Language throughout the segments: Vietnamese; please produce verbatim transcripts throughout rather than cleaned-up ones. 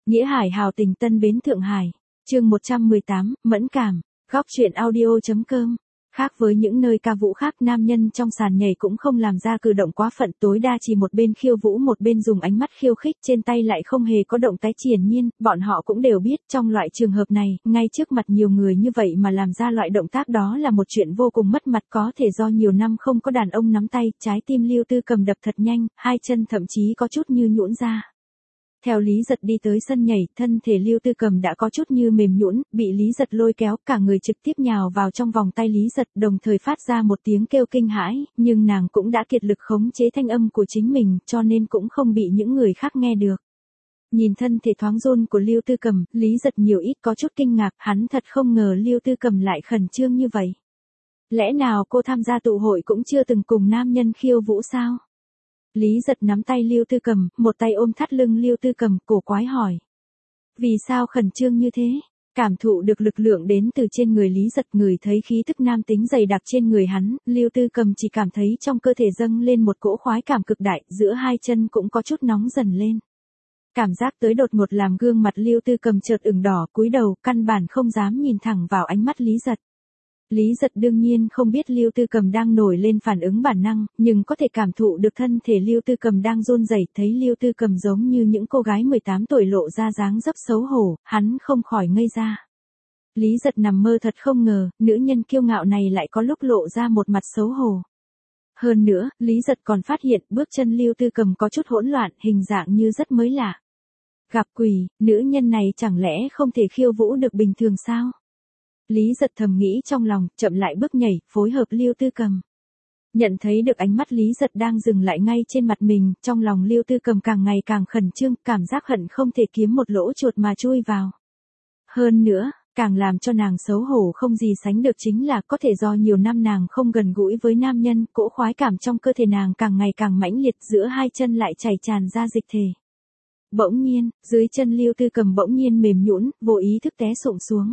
Nghĩa Hải hào tình Tân Bến Thượng Hải. Chương một trăm mười tám, mẫn cảm. Góc truyện audio.com. Khác với những nơi ca vũ khác, nam nhân trong sàn nhảy cũng không làm ra cử động quá phận, tối đa chỉ một bên khiêu vũ một bên dùng ánh mắt khiêu khích, trên tay lại không hề có động tác triền miên. Bọn họ cũng đều biết trong loại trường hợp này, ngay trước mặt nhiều người như vậy mà làm ra loại động tác đó là một chuyện vô cùng mất mặt, có thể do nhiều năm không có đàn ông nắm tay, trái tim Lưu Tư Cầm đập thật nhanh, hai chân thậm chí có chút như nhũn ra. Theo Lý Giật đi tới sân nhảy, thân thể Lưu Tư Cầm đã có chút như mềm nhũn, bị Lý Giật lôi kéo, cả người trực tiếp nhào vào trong vòng tay Lý Giật, đồng thời phát ra một tiếng kêu kinh hãi, nhưng nàng cũng đã kiệt lực khống chế thanh âm của chính mình, cho nên cũng không bị những người khác nghe được. Nhìn thân thể thoáng run của Lưu Tư Cầm, Lý Giật nhiều ít có chút kinh ngạc, hắn thật không ngờ Lưu Tư Cầm lại khẩn trương như vậy. Lẽ nào cô tham gia tụ hội cũng chưa từng cùng nam nhân khiêu vũ sao? Lý Giật nắm tay Lưu Tư Cầm, một tay ôm thắt lưng Lưu Tư Cầm, cổ quái hỏi. Vì sao khẩn trương như thế? Cảm thụ được lực lượng đến từ trên người Lý Giật, người thấy khí tức nam tính dày đặc trên người hắn, Lưu Tư Cầm chỉ cảm thấy trong cơ thể dâng lên một cỗ khoái cảm cực đại, giữa hai chân cũng có chút nóng dần lên. Cảm giác tới đột ngột làm gương mặt Lưu Tư Cầm chợt ửng đỏ, cúi đầu, căn bản không dám nhìn thẳng vào ánh mắt Lý Giật. Lý Giật đương nhiên không biết Lưu Tư Cầm đang nổi lên phản ứng bản năng, nhưng có thể cảm thụ được thân thể Lưu Tư Cầm đang run rẩy, thấy Lưu Tư Cầm giống như những cô gái mười tám tuổi lộ ra dáng dấp xấu hổ, hắn không khỏi ngây ra. Lý Giật nằm mơ thật không ngờ, nữ nhân kiêu ngạo này lại có lúc lộ ra một mặt xấu hổ. Hơn nữa, Lý Giật còn phát hiện bước chân Lưu Tư Cầm có chút hỗn loạn, hình dạng như rất mới lạ. Gặp quỷ, nữ nhân này chẳng lẽ không thể khiêu vũ được bình thường sao? Lý Giật thầm nghĩ trong lòng, chậm lại bước nhảy, phối hợp Lưu Tư Cầm. Nhận thấy được ánh mắt Lý Giật đang dừng lại ngay trên mặt mình, trong lòng Lưu Tư Cầm càng ngày càng khẩn trương, cảm giác hận không thể kiếm một lỗ chuột mà chui vào. Hơn nữa, càng làm cho nàng xấu hổ không gì sánh được chính là có thể do nhiều năm nàng không gần gũi với nam nhân, cỗ khoái cảm trong cơ thể nàng càng ngày càng mãnh liệt, giữa hai chân lại chảy tràn ra dịch thể. Bỗng nhiên, dưới chân Lưu Tư Cầm bỗng nhiên mềm nhũn, vô ý thức té sụp xuống.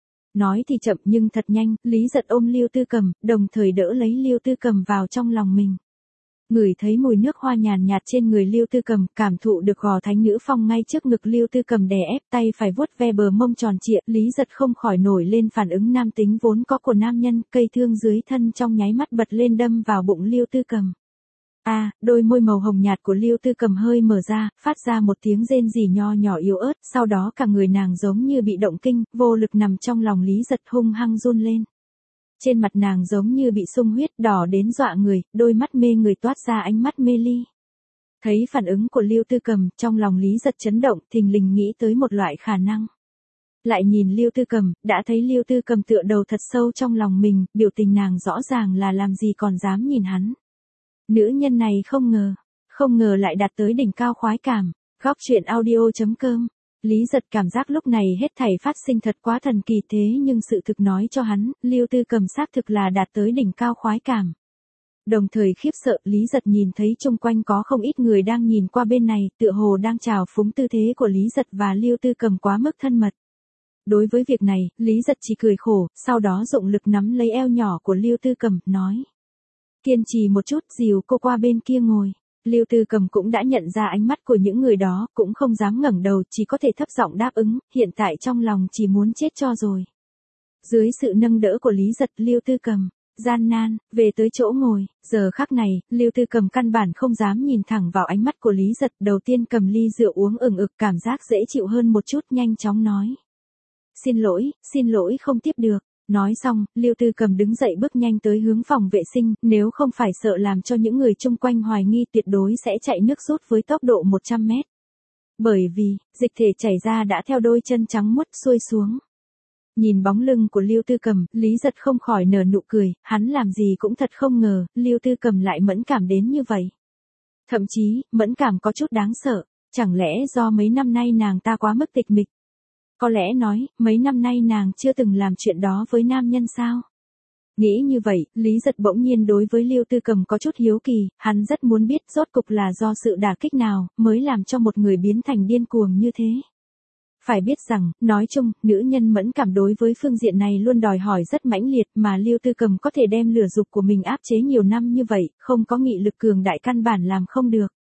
Nói thì chậm nhưng thật nhanh, Lý Giật ôm Lưu Tư Cầm, đồng thời đỡ lấy Lưu Tư Cầm vào trong lòng mình. Ngửi thấy mùi nước hoa nhàn nhạt trên người Lưu Tư Cầm, cảm thụ được gò thánh nữ phong ngay trước ngực Lưu Tư Cầm đè ép, tay phải vuốt ve bờ mông tròn trịa, Lý Giật không khỏi nổi lên phản ứng nam tính vốn có của nam nhân, cây thương dưới thân trong nháy mắt bật lên đâm vào bụng Lưu Tư Cầm. A, à, đôi môi màu hồng nhạt của Lưu Tư Cầm hơi mở ra, phát ra một tiếng rên rỉ nho nhỏ yếu ớt, sau đó cả người nàng giống như bị động kinh, vô lực nằm trong lòng Lý Giật, hung hăng run lên. Trên mặt nàng giống như bị sung huyết, đỏ đến dọa người, đôi mắt mê người toát ra ánh mắt mê ly. Thấy phản ứng của Lưu Tư Cầm, trong lòng Lý Giật chấn động, thình lình nghĩ tới một loại khả năng. Lại nhìn Lưu Tư Cầm, đã thấy Lưu Tư Cầm tựa đầu thật sâu trong lòng mình, biểu tình nàng rõ ràng là làm gì còn dám nhìn hắn. Nữ nhân này không ngờ, không ngờ lại đạt tới đỉnh cao khoái cảm. Góc truyện audio.com. Lý Giật cảm giác lúc này hết thảy phát sinh thật quá thần kỳ, thế nhưng sự thực nói cho hắn, Lưu Tư Cầm xác thực là đạt tới đỉnh cao khoái cảm. Đồng thời khiếp sợ, Lý Giật nhìn thấy chung quanh có không ít người đang nhìn qua bên này, tựa hồ đang trào phúng tư thế của Lý Giật và Lưu Tư Cầm quá mức thân mật. Đối với việc này, Lý Giật chỉ cười khổ, sau đó dụng lực nắm lấy eo nhỏ của Lưu Tư Cầm, nói. Kiên trì một chút, dìu cô qua bên kia ngồi. Lưu Tư Cầm cũng đã nhận ra ánh mắt của những người đó, cũng không dám ngẩng đầu, chỉ có thể thấp giọng đáp ứng, hiện tại trong lòng chỉ muốn chết cho rồi. Dưới sự nâng đỡ của Lý Giật, Lưu Tư Cầm, gian nan, về tới chỗ ngồi, giờ khắc này, Lưu Tư Cầm căn bản không dám nhìn thẳng vào ánh mắt của Lý Giật, đầu tiên cầm ly rượu uống ừng ực, cảm giác dễ chịu hơn một chút, nhanh chóng nói. Xin lỗi, xin lỗi không tiếp được. Nói xong, Lưu Tư Cầm đứng dậy bước nhanh tới hướng phòng vệ sinh, nếu không phải sợ làm cho những người chung quanh hoài nghi tuyệt đối sẽ chạy nước rút với tốc độ một trăm mét. Bởi vì, dịch thể chảy ra đã theo đôi chân trắng muốt xuôi xuống. Nhìn bóng lưng của Lưu Tư Cầm, Lý Giật không khỏi nở nụ cười, hắn làm gì cũng thật không ngờ, Lưu Tư Cầm lại mẫn cảm đến như vậy. Thậm chí, mẫn cảm có chút đáng sợ, chẳng lẽ do mấy năm nay nàng ta quá mức tịch mịch. Có lẽ nói, mấy năm nay nàng chưa từng làm chuyện đó với nam nhân sao? Nghĩ như vậy, Lý Giật bỗng nhiên đối với Lưu Tư Cầm có chút hiếu kỳ, hắn rất muốn biết rốt cục là do sự đả kích nào, mới làm cho một người biến thành điên cuồng như thế. Phải biết rằng, nói chung, nữ nhân mẫn cảm đối với phương diện này luôn đòi hỏi rất mãnh liệt, mà Lưu Tư Cầm có thể đem lửa dục của mình áp chế nhiều năm như vậy, không có nghị lực cường đại căn bản làm không được.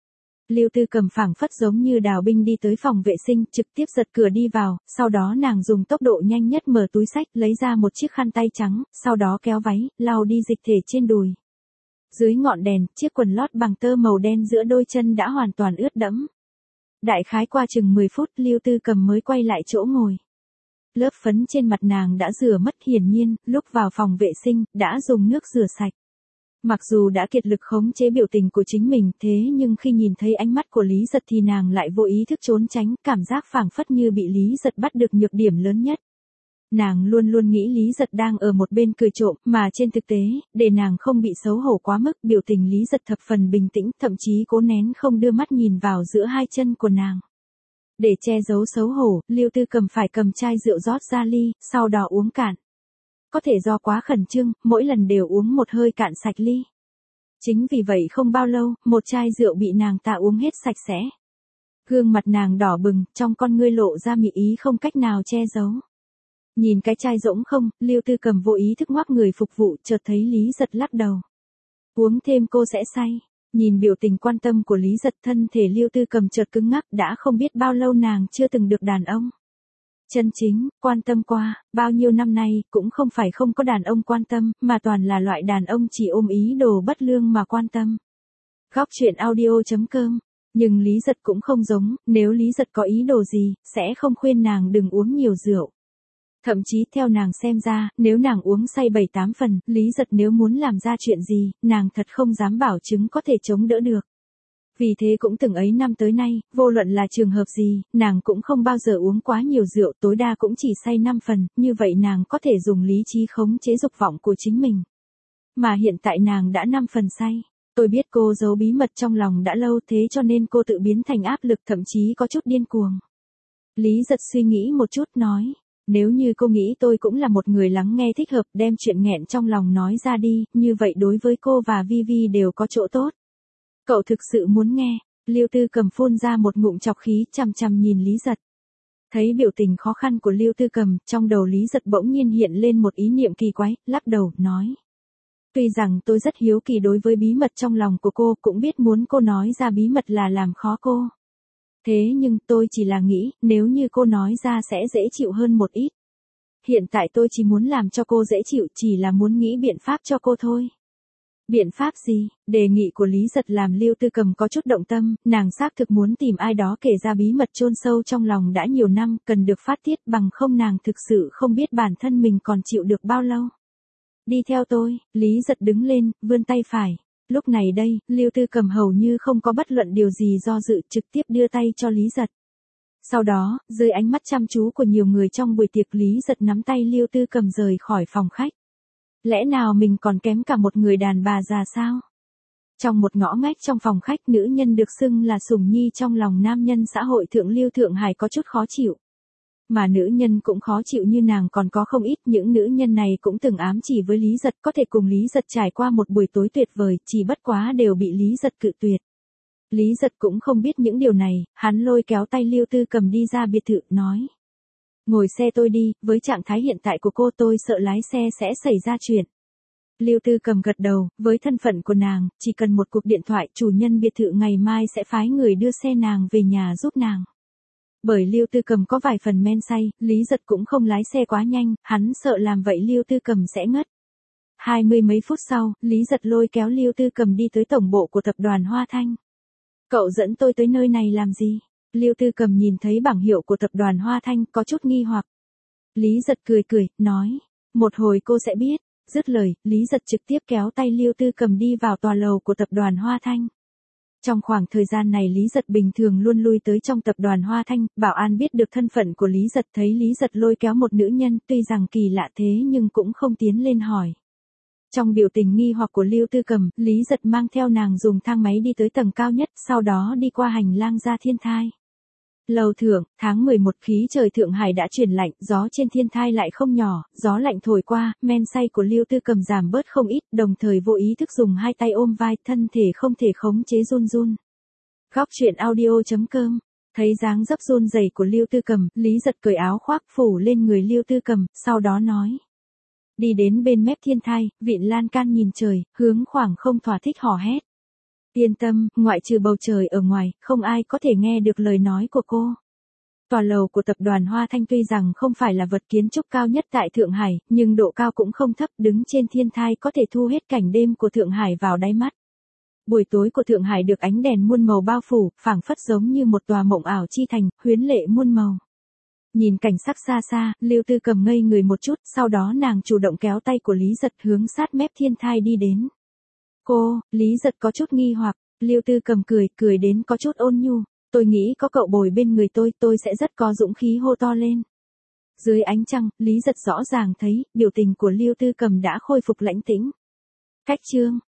Lưu Tư Cầm phảng phất giống như đào binh đi tới phòng vệ sinh, trực tiếp giật cửa đi vào, sau đó nàng dùng tốc độ nhanh nhất mở túi xách, lấy ra một chiếc khăn tay trắng, sau đó kéo váy, lau đi dịch thể trên đùi. Dưới ngọn đèn, chiếc quần lót bằng tơ màu đen giữa đôi chân đã hoàn toàn ướt đẫm. Đại khái qua chừng mười phút, Lưu Tư Cầm mới quay lại chỗ ngồi. Lớp phấn trên mặt nàng đã rửa mất, hiển nhiên, lúc vào phòng vệ sinh, đã dùng nước rửa sạch. Mặc dù đã kiệt lực khống chế biểu tình của chính mình, thế nhưng khi nhìn thấy ánh mắt của Lý Giật thì nàng lại vô ý thức trốn tránh, cảm giác phảng phất như bị Lý Giật bắt được nhược điểm lớn nhất. Nàng luôn luôn nghĩ Lý Giật đang ở một bên cười trộm, mà trên thực tế, để nàng không bị xấu hổ quá mức, biểu tình Lý Giật thập phần bình tĩnh, thậm chí cố nén không đưa mắt nhìn vào giữa hai chân của nàng. Để che giấu xấu hổ, Lưu Tư Cầm phải cầm chai rượu rót ra ly, sau đó uống cạn. Có thể do quá khẩn trương, mỗi lần đều uống một hơi cạn sạch ly. Chính vì vậy không bao lâu, một chai rượu bị nàng ta uống hết sạch sẽ. Gương mặt nàng đỏ bừng, trong con ngươi lộ ra mị ý không cách nào che giấu. Nhìn cái chai rỗng không, Lưu Tư Cầm vô ý thức ngoắc người phục vụ, chợt thấy Lý Giật lắc đầu. Uống thêm cô sẽ say. Nhìn biểu tình quan tâm của Lý Giật, thân thể Lưu Tư Cầm chợt cứng ngắc, đã không biết bao lâu nàng chưa từng được đàn ông chân chính quan tâm qua, bao nhiêu năm nay, cũng không phải không có đàn ông quan tâm, mà toàn là loại đàn ông chỉ ôm ý đồ bất lương mà quan tâm. Góc truyện audio chấm com. Nhưng Lý Giật cũng không giống, nếu Lý Giật có ý đồ gì, sẽ không khuyên nàng đừng uống nhiều rượu. Thậm chí theo nàng xem ra, nếu nàng uống say bảy tám phần, Lý Giật nếu muốn làm ra chuyện gì, nàng thật không dám bảo chứng có thể chống đỡ được. Vì thế cũng từng ấy năm tới nay, vô luận là trường hợp gì, nàng cũng không bao giờ uống quá nhiều rượu, tối đa cũng chỉ say năm phần, như vậy nàng có thể dùng lý trí khống chế dục vọng của chính mình. Mà hiện tại nàng đã năm phần say. Tôi biết cô giấu bí mật trong lòng đã lâu, thế cho nên cô tự biến thành áp lực, thậm chí có chút điên cuồng. Lý Giật suy nghĩ một chút nói, nếu như cô nghĩ tôi cũng là một người lắng nghe thích hợp, đem chuyện nghẹn trong lòng nói ra đi, như vậy đối với cô và Vi Vi đều có chỗ tốt. Cậu thực sự muốn nghe? Lưu Tư Cầm phun ra một ngụm chọc khí, chằm chằm nhìn Lý Giật. Thấy biểu tình khó khăn của Lưu Tư Cầm, trong đầu Lý Giật bỗng nhiên hiện lên một ý niệm kỳ quái, lắc đầu, nói. Tuy rằng tôi rất hiếu kỳ đối với bí mật trong lòng của cô, cũng biết muốn cô nói ra bí mật là làm khó cô. Thế nhưng tôi chỉ là nghĩ, nếu như cô nói ra sẽ dễ chịu hơn một ít. Hiện tại tôi chỉ muốn làm cho cô dễ chịu, chỉ là muốn nghĩ biện pháp cho cô thôi. Biện pháp gì? Đề nghị của Lý Giật làm Lưu Tư Cầm có chút động tâm, nàng xác thực muốn tìm ai đó kể ra bí mật chôn sâu trong lòng đã nhiều năm, cần được phát tiết, bằng không nàng thực sự không biết bản thân mình còn chịu được bao lâu. Đi theo tôi, Lý Giật đứng lên, vươn tay phải. Lúc này đây, Lưu Tư Cầm hầu như không có bất luận điều gì do dự, trực tiếp đưa tay cho Lý Giật. Sau đó, dưới ánh mắt chăm chú của nhiều người trong buổi tiệc, Lý Giật nắm tay Lưu Tư Cầm rời khỏi phòng khách. Lẽ nào mình còn kém cả một người đàn bà già sao? Trong một ngõ ngách trong phòng khách, nữ nhân được xưng là sủng nhi trong lòng nam nhân xã hội thượng lưu Thượng Hải có chút khó chịu. Mà nữ nhân cũng khó chịu như nàng còn có không ít, những nữ nhân này cũng từng ám chỉ với Lý Giật có thể cùng Lý Giật trải qua một buổi tối tuyệt vời, chỉ bất quá đều bị Lý Giật cự tuyệt. Lý Giật cũng không biết những điều này, hắn lôi kéo tay Lưu Tư Cầm đi ra biệt thự, nói. Ngồi xe tôi đi, với trạng thái hiện tại của cô tôi sợ lái xe sẽ xảy ra chuyện. Lưu Tư Cầm gật đầu, với thân phận của nàng, chỉ cần một cuộc điện thoại, chủ nhân biệt thự ngày mai sẽ phái người đưa xe nàng về nhà giúp nàng. Bởi Lưu Tư Cầm có vài phần men say, Lý Giật cũng không lái xe quá nhanh, hắn sợ làm vậy Lưu Tư Cầm sẽ ngất. Hai mươi mấy phút sau, Lý Giật lôi kéo Lưu Tư Cầm đi tới tổng bộ của tập đoàn Hoa Thanh. Cậu dẫn tôi tới nơi này làm gì? Lưu Tư Cầm nhìn thấy bảng hiệu của tập đoàn Hoa Thanh, có chút nghi hoặc. Lý Giật cười cười, nói, một hồi cô sẽ biết. Dứt lời, Lý Giật trực tiếp kéo tay Lưu Tư Cầm đi vào tòa lầu của tập đoàn Hoa Thanh. Trong khoảng thời gian này Lý Giật bình thường luôn lui tới trong tập đoàn Hoa Thanh, bảo an biết được thân phận của Lý Giật, thấy Lý Giật lôi kéo một nữ nhân, tuy rằng kỳ lạ thế nhưng cũng không tiến lên hỏi. Trong biểu tình nghi hoặc của Lưu Tư Cầm, Lý Giật mang theo nàng dùng thang máy đi tới tầng cao nhất, sau đó đi qua hành lang ra thiên thai. Lầu thượng, tháng mười một, khí trời Thượng Hải đã chuyển lạnh, gió trên thiên thai lại không nhỏ, gió lạnh thổi qua, men say của Lưu Tư Cầm giảm bớt không ít, đồng thời vô ý thức dùng hai tay ôm vai, thân thể không thể khống chế run run. Góc truyện audio chấm com. Thấy dáng dấp run rẩy của Lưu Tư Cầm, Lý Giật cởi áo khoác phủ lên người Lưu Tư Cầm, sau đó nói. Đi đến bên mép thiên thai, vịn lan can nhìn trời, hướng khoảng không thỏa thích hò hét. Yên tâm, ngoại trừ bầu trời ở ngoài, không ai có thể nghe được lời nói của cô. Tòa lầu của tập đoàn Hoa Thanh tuy rằng không phải là vật kiến trúc cao nhất tại Thượng Hải, nhưng độ cao cũng không thấp, đứng trên thiên thai có thể thu hết cảnh đêm của Thượng Hải vào đáy mắt. Buổi tối của Thượng Hải được ánh đèn muôn màu bao phủ, phảng phất giống như một tòa mộng ảo chi thành, huyến lệ muôn màu. Nhìn cảnh sắc xa xa, Lưu Tư Cầm ngây người một chút, sau đó nàng chủ động kéo tay của Lý Giật hướng sát mép thiên thai đi đến. Cô, Lý Giật có chút nghi hoặc, Lưu Tư Cầm cười, cười đến có chút ôn nhu. Tôi nghĩ có cậu bồi bên người tôi, tôi sẽ rất có dũng khí hô to lên. Dưới ánh trăng, Lý Giật rõ ràng thấy, biểu tình của Lưu Tư Cầm đã khôi phục lãnh tĩnh. Cách chương